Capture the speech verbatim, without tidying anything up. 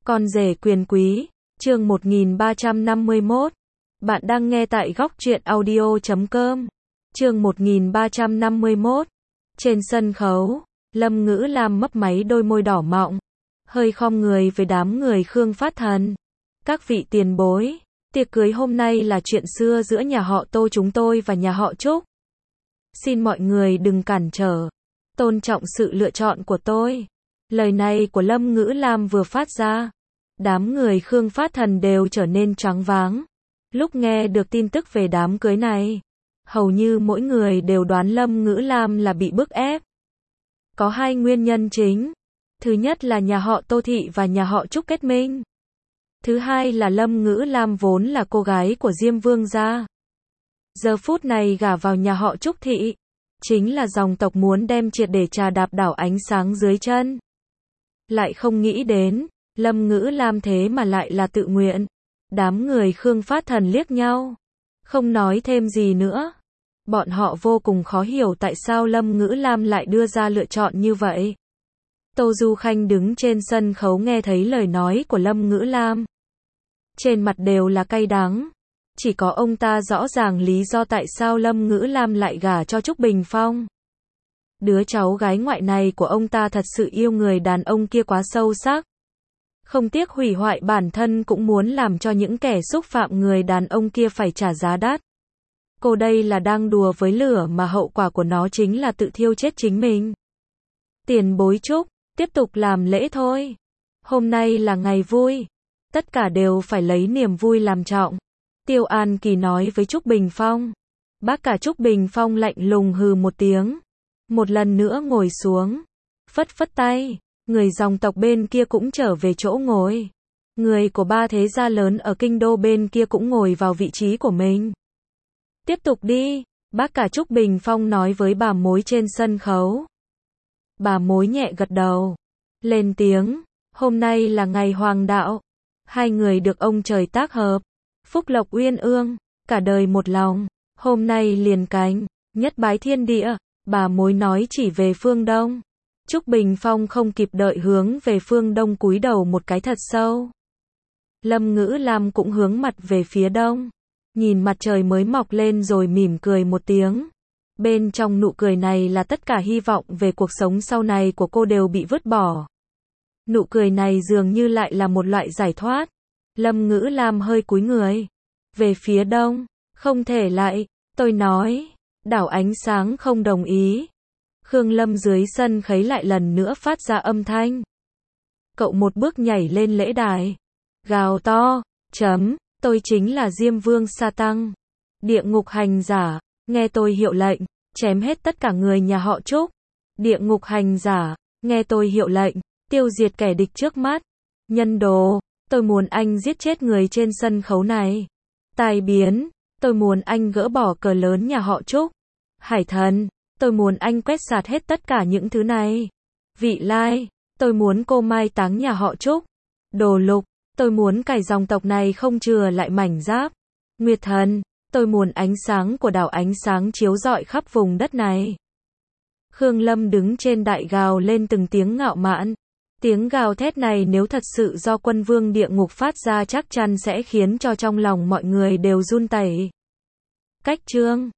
Con rể quyền quý, chương một nghìn ba trăm năm mươi mốt. Bạn đang nghe tại góc truyện audio chấm com. Chương một nghìn ba trăm năm mươi mốt. Trên sân khấu, Lâm Ngữ Lam mấp máy đôi môi đỏ mọng, hơi khom người với đám người Khương Phát Thần. Các vị tiền bối, tiệc cưới hôm nay là chuyện xưa giữa nhà họ Tô chúng tôi và nhà họ Trúc. Xin mọi người đừng cản trở, tôn trọng sự lựa chọn của tôi. Lời này của Lâm Ngữ Lam vừa phát ra, đám người Khương Phát Thần đều trở nên choáng váng. Lúc nghe được tin tức về đám cưới này, hầu như mỗi người đều đoán Lâm Ngữ Lam là bị bức ép. Có hai nguyên nhân chính. Thứ nhất là nhà họ Tô Thị và nhà họ Trúc kết minh. Thứ hai là Lâm Ngữ Lam vốn là cô gái của Diêm Vương gia. Giờ phút này gả vào nhà họ Trúc Thị, chính là dòng tộc muốn đem triệt để trà đạp đảo ánh sáng dưới chân. Lại không nghĩ đến, Lâm Ngữ Lam thế mà lại là tự nguyện. Đám người Khương Phát Thần liếc nhau, không nói thêm gì nữa. Bọn họ vô cùng khó hiểu tại sao Lâm Ngữ Lam lại đưa ra lựa chọn như vậy. Tô Du Khanh đứng trên sân khấu nghe thấy lời nói của Lâm Ngữ Lam, trên mặt đều là cay đắng. Chỉ có ông ta rõ ràng lý do tại sao Lâm Ngữ Lam lại gả cho Trúc Bình Phong. Đứa cháu gái ngoại này của ông ta thật sự yêu người đàn ông kia quá sâu sắc. Không tiếc hủy hoại bản thân cũng muốn làm cho những kẻ xúc phạm người đàn ông kia phải trả giá đắt. Cô đây là đang đùa với lửa mà hậu quả của nó chính là tự thiêu chết chính mình. Tiền bối Trúc, tiếp tục làm lễ thôi. Hôm nay là ngày vui, tất cả đều phải lấy niềm vui làm trọng. Tiêu An Kỳ nói với Trúc Bình Phong. Bác cả Trúc Bình Phong lạnh lùng hừ một tiếng, một lần nữa ngồi xuống, phất phất tay. Người dòng tộc bên kia cũng trở về chỗ ngồi. Người của ba thế gia lớn ở kinh đô bên kia cũng ngồi vào vị trí của mình. Tiếp tục đi, bác cả Trúc Bình Phong nói với bà mối trên sân khấu. Bà mối nhẹ gật đầu, lên tiếng, hôm nay là ngày hoàng đạo. Hai người được ông trời tác hợp, phúc lộc uyên ương, cả đời một lòng. Hôm nay liền cánh, nhất bái thiên địa. Bà mối nói chỉ về phương đông. Trúc Bình Phong không kịp đợi hướng về phương đông cúi đầu một cái thật sâu. Lâm Ngữ Lam cũng hướng mặt về phía đông, nhìn mặt trời mới mọc lên rồi mỉm cười một tiếng. Bên trong nụ cười này là tất cả hy vọng về cuộc sống sau này của cô đều bị vứt bỏ. Nụ cười này dường như lại là một loại giải thoát. Lâm Ngữ Lam hơi cúi người về phía đông, không thể lại, tôi nói. Đảo ánh sáng không đồng ý. Khương Lâm dưới sân khấu lại lần nữa phát ra âm thanh. Cậu một bước nhảy lên lễ đài, gào to, chấm, tôi chính là Diêm Vương Sa Tăng, địa ngục hành giả, nghe tôi hiệu lệnh, chém hết tất cả người nhà họ Trúc. Địa ngục hành giả, nghe tôi hiệu lệnh, tiêu diệt kẻ địch trước mắt. Nhân đồ, tôi muốn anh giết chết người trên sân khấu này. Tai biến, tôi muốn anh gỡ bỏ cờ lớn nhà họ Trúc. Hải thần, tôi muốn anh quét sạch hết tất cả những thứ này. Vị Lai, tôi muốn cô mai táng nhà họ Trúc. Đồ Lục, tôi muốn cải dòng tộc này không chừa lại mảnh giáp. Nguyệt Thần, tôi muốn ánh sáng của đảo ánh sáng chiếu rọi khắp vùng đất này. Khương Lâm đứng trên đại gào lên từng tiếng ngạo mạn. Tiếng gào thét này nếu thật sự do quân vương địa ngục phát ra chắc chắn sẽ khiến cho trong lòng mọi người đều run tẩy. Cách chương